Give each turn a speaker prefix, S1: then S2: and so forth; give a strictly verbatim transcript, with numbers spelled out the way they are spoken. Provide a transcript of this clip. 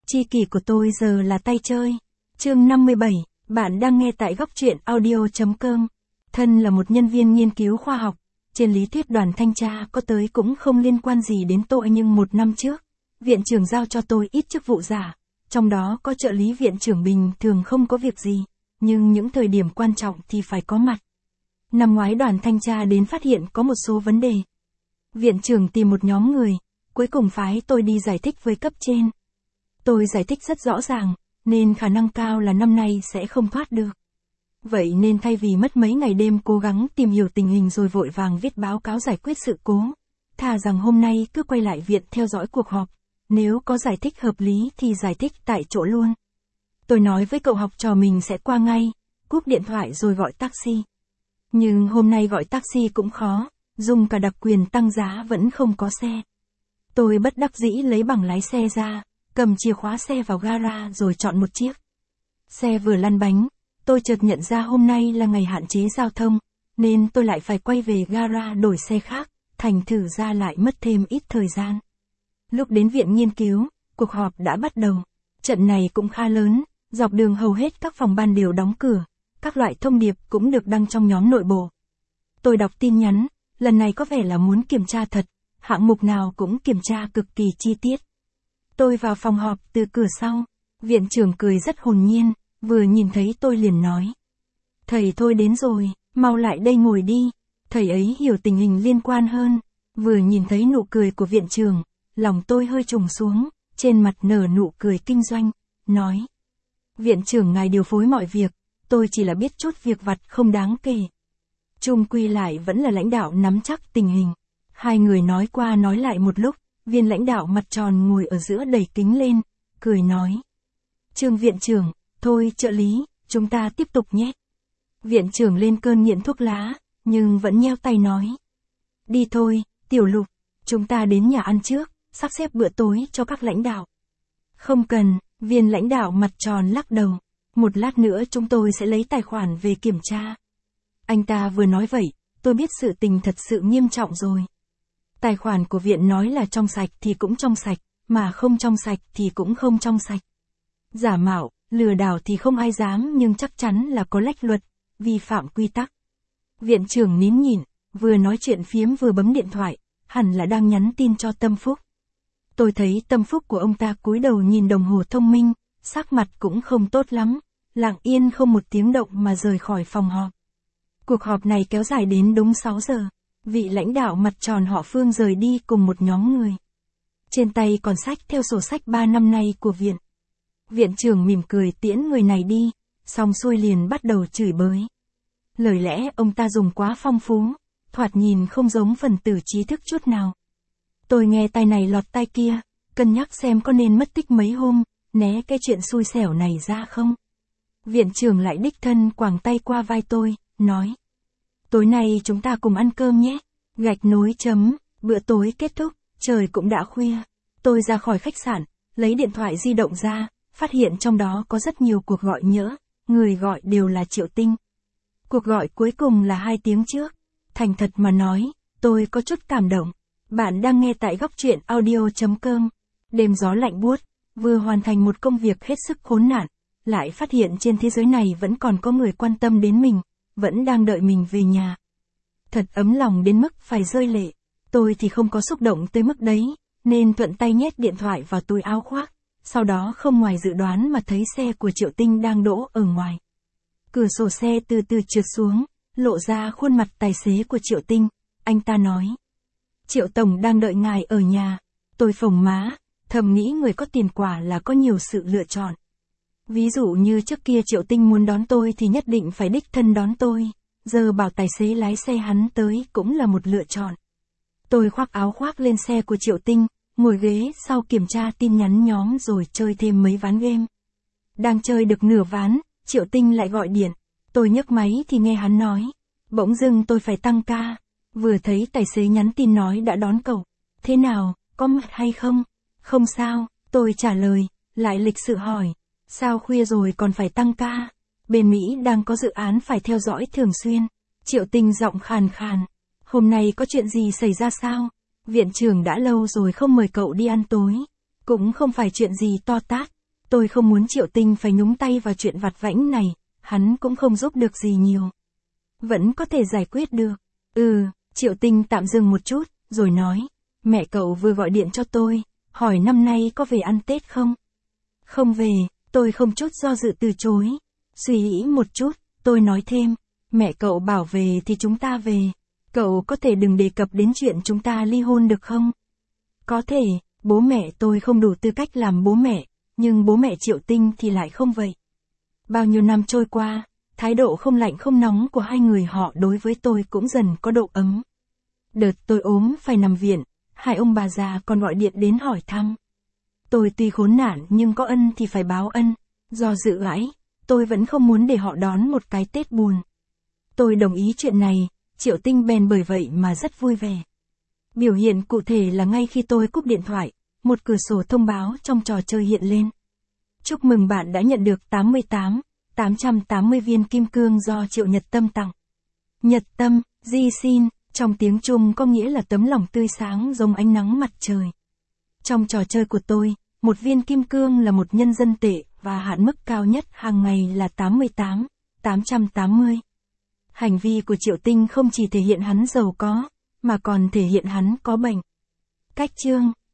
S1: Tri kỷ của tôi giờ là tay chơi. Chương năm mươi bảy, bạn đang nghe tại góc truyện audio chấm com. Thân là một nhân viên nghiên cứu khoa học, trên lý thuyết đoàn thanh tra có tới cũng không liên quan gì đến tôi, nhưng một năm trước, viện trưởng giao cho tôi ít chức vụ giả, trong đó có trợ lý viện trưởng bình thường không có việc gì, nhưng những thời điểm quan trọng thì phải có mặt. Năm ngoái đoàn thanh tra đến phát hiện có một số vấn đề. Viện trưởng tìm một nhóm người, cuối cùng phái tôi đi giải thích với cấp trên. Tôi giải thích rất rõ ràng, nên khả năng cao là năm nay sẽ không thoát được. Vậy nên thay vì mất mấy ngày đêm cố gắng tìm hiểu tình hình rồi vội vàng viết báo cáo giải quyết sự cố, thà rằng hôm nay cứ quay lại viện theo dõi cuộc họp, nếu có giải thích hợp lý thì giải thích tại chỗ luôn. Tôi nói với cậu học trò mình sẽ qua ngay, cúp điện thoại rồi gọi taxi. Nhưng hôm nay gọi taxi cũng khó, dùng cả đặc quyền tăng giá vẫn không có xe. Tôi bất đắc dĩ lấy bằng lái xe ra, cầm chìa khóa xe vào gara rồi chọn một chiếc. Xe vừa lăn bánh, tôi chợt nhận ra hôm nay là ngày hạn chế giao thông, nên tôi lại phải quay về gara đổi xe khác, thành thử ra lại mất thêm ít thời gian. Lúc đến viện nghiên cứu, cuộc họp đã bắt đầu. Trận này cũng khá lớn, dọc đường hầu hết các phòng ban đều đóng cửa, các loại thông điệp cũng được đăng trong nhóm nội bộ. Tôi đọc tin nhắn, lần này có vẻ là muốn kiểm tra thật, hạng mục nào cũng kiểm tra cực kỳ chi tiết. Tôi vào phòng họp từ cửa sau, viện trưởng cười rất hồn nhiên, vừa nhìn thấy tôi liền nói. Thầy thôi đến rồi, mau lại đây ngồi đi, thầy ấy hiểu tình hình liên quan hơn. Vừa nhìn thấy nụ cười của viện trưởng, lòng tôi hơi trùng xuống, trên mặt nở nụ cười kinh doanh, nói. Viện trưởng ngài điều phối mọi việc, tôi chỉ là biết chút việc vặt không đáng kể. Chung quy lại vẫn là lãnh đạo nắm chắc tình hình. Hai người nói qua nói lại một lúc, viên lãnh đạo mặt tròn ngồi ở giữa đẩy kính lên, cười nói. Trương viện trưởng, thôi trợ lý, chúng ta tiếp tục nhé. Viện trưởng lên cơn nghiện thuốc lá, nhưng vẫn nheo tay nói. Đi thôi, Tiểu Lục, chúng ta đến nhà ăn trước, sắp xếp bữa tối cho các lãnh đạo. Không cần, viên lãnh đạo mặt tròn lắc đầu. Một lát nữa chúng tôi sẽ lấy tài khoản về kiểm tra. Anh ta vừa nói vậy, tôi biết sự tình thật sự nghiêm trọng rồi. Tài khoản của viện nói là trong sạch thì cũng trong sạch, mà không trong sạch thì cũng không trong sạch. Giả mạo, lừa đảo thì không ai dám, nhưng chắc chắn là có lách luật, vi phạm quy tắc. Viện trưởng nín nhịn, vừa nói chuyện phiếm vừa bấm điện thoại, hẳn là đang nhắn tin cho Tâm Phúc. Tôi thấy Tâm Phúc của ông ta cúi đầu nhìn đồng hồ thông minh, sắc mặt cũng không tốt lắm, lặng yên không một tiếng động mà rời khỏi phòng họp. Cuộc họp này kéo dài đến đúng sáu giờ, vị lãnh đạo mặt tròn họ Phương rời đi cùng một nhóm người. Trên tay còn sách theo sổ sách ba năm nay của viện. Viện trưởng mỉm cười tiễn người này đi, xong xuôi liền bắt đầu chửi bới. Lời lẽ ông ta dùng quá phong phú, thoạt nhìn không giống phần tử trí thức chút nào. Tôi nghe tai này lọt tai kia, cân nhắc xem có nên mất tích mấy hôm, né cái chuyện xui xẻo này ra không. Viện trưởng lại đích thân quàng tay qua vai tôi, nói. Tối nay chúng ta cùng ăn cơm nhé. Gạch nối chấm, bữa tối kết thúc, trời cũng đã khuya. Tôi ra khỏi khách sạn, lấy điện thoại di động ra, phát hiện trong đó có rất nhiều cuộc gọi nhỡ, người gọi đều là Triệu Tinh. Cuộc gọi cuối cùng là hai tiếng trước. Thành thật mà nói, tôi có chút cảm động. Bạn đang nghe tại góc truyện audio chấm com. Đêm gió lạnh buốt, vừa hoàn thành một công việc hết sức khốn nạn, lại phát hiện trên thế giới này vẫn còn có người quan tâm đến mình, vẫn đang đợi mình về nhà. Thật ấm lòng đến mức phải rơi lệ. Tôi thì không có xúc động tới mức đấy, nên thuận tay nhét điện thoại vào túi áo khoác, sau đó không ngoài dự đoán mà thấy xe của Triệu Tinh đang đỗ ở ngoài. Cửa sổ xe từ từ trượt xuống, lộ ra khuôn mặt tài xế của Triệu Tinh, anh ta nói. Triệu Tổng đang đợi ngài ở nhà. Tôi phồng má, thầm nghĩ người có tiền quả là có nhiều sự lựa chọn. Ví dụ như trước kia Triệu Tinh muốn đón tôi thì nhất định phải đích thân đón tôi, giờ bảo tài xế lái xe hắn tới cũng là một lựa chọn. Tôi khoác áo khoác lên xe của Triệu Tinh, ngồi ghế sau kiểm tra tin nhắn nhóm rồi chơi thêm mấy ván game. Đang chơi được nửa ván, Triệu Tinh lại gọi điện. Tôi nhấc máy thì nghe hắn nói. Bỗng dưng tôi phải tăng ca. Vừa thấy tài xế nhắn tin nói đã đón cậu. Thế nào, có mệt hay không? Không sao, tôi trả lời, lại lịch sự hỏi. Sao khuya rồi còn phải tăng ca? Bên Mỹ đang có dự án phải theo dõi thường xuyên. Triệu Tinh giọng khàn khàn. Hôm nay có chuyện gì xảy ra sao? Viện trưởng đã lâu rồi không mời cậu đi ăn tối. Cũng không phải chuyện gì to tát, Tôi không muốn Triệu Tinh phải nhúng tay vào chuyện vặt vãnh này, hắn cũng không giúp được gì nhiều. Vẫn có thể giải quyết được. Ừ, Triệu Tinh tạm dừng một chút, rồi nói, mẹ cậu vừa gọi điện cho tôi, hỏi năm nay có về ăn Tết không? Không về, tôi không chút do dự từ chối. Suy nghĩ một chút, tôi nói thêm, mẹ cậu bảo về thì chúng ta về. Cậu có thể đừng đề cập đến chuyện chúng ta ly hôn được không? Có thể, bố mẹ tôi không đủ tư cách làm bố mẹ, nhưng bố mẹ Triệu Tinh thì lại không vậy. Bao nhiêu năm trôi qua, thái độ không lạnh không nóng của hai người họ đối với tôi cũng dần có độ ấm. Đợt tôi ốm phải nằm viện, hai ông bà già còn gọi điện đến hỏi thăm. Tôi tuy khốn nạn nhưng có ân thì phải báo ân. Do dự ãi, tôi vẫn không muốn để họ đón một cái Tết buồn. Tôi đồng ý chuyện này, Triệu Tinh bèn bởi vậy mà rất vui vẻ. Biểu hiện cụ thể là ngay khi tôi cúp điện thoại, một cửa sổ thông báo trong trò chơi hiện lên. Chúc mừng bạn đã nhận được tám mươi tám, tám trăm tám mươi viên kim cương do Triệu Nhật Tâm tặng. Nhật Tâm, di xin, trong tiếng Trung có nghĩa là tấm lòng tươi sáng giống ánh nắng mặt trời. Trong trò chơi của tôi, một viên kim cương là một nhân dân tệ và hạn mức cao nhất hàng ngày là tám mươi tám, tám trăm tám mươi. Hành vi của Triệu Tinh không chỉ thể hiện hắn giàu có, mà còn thể hiện hắn có bệnh. Cách chương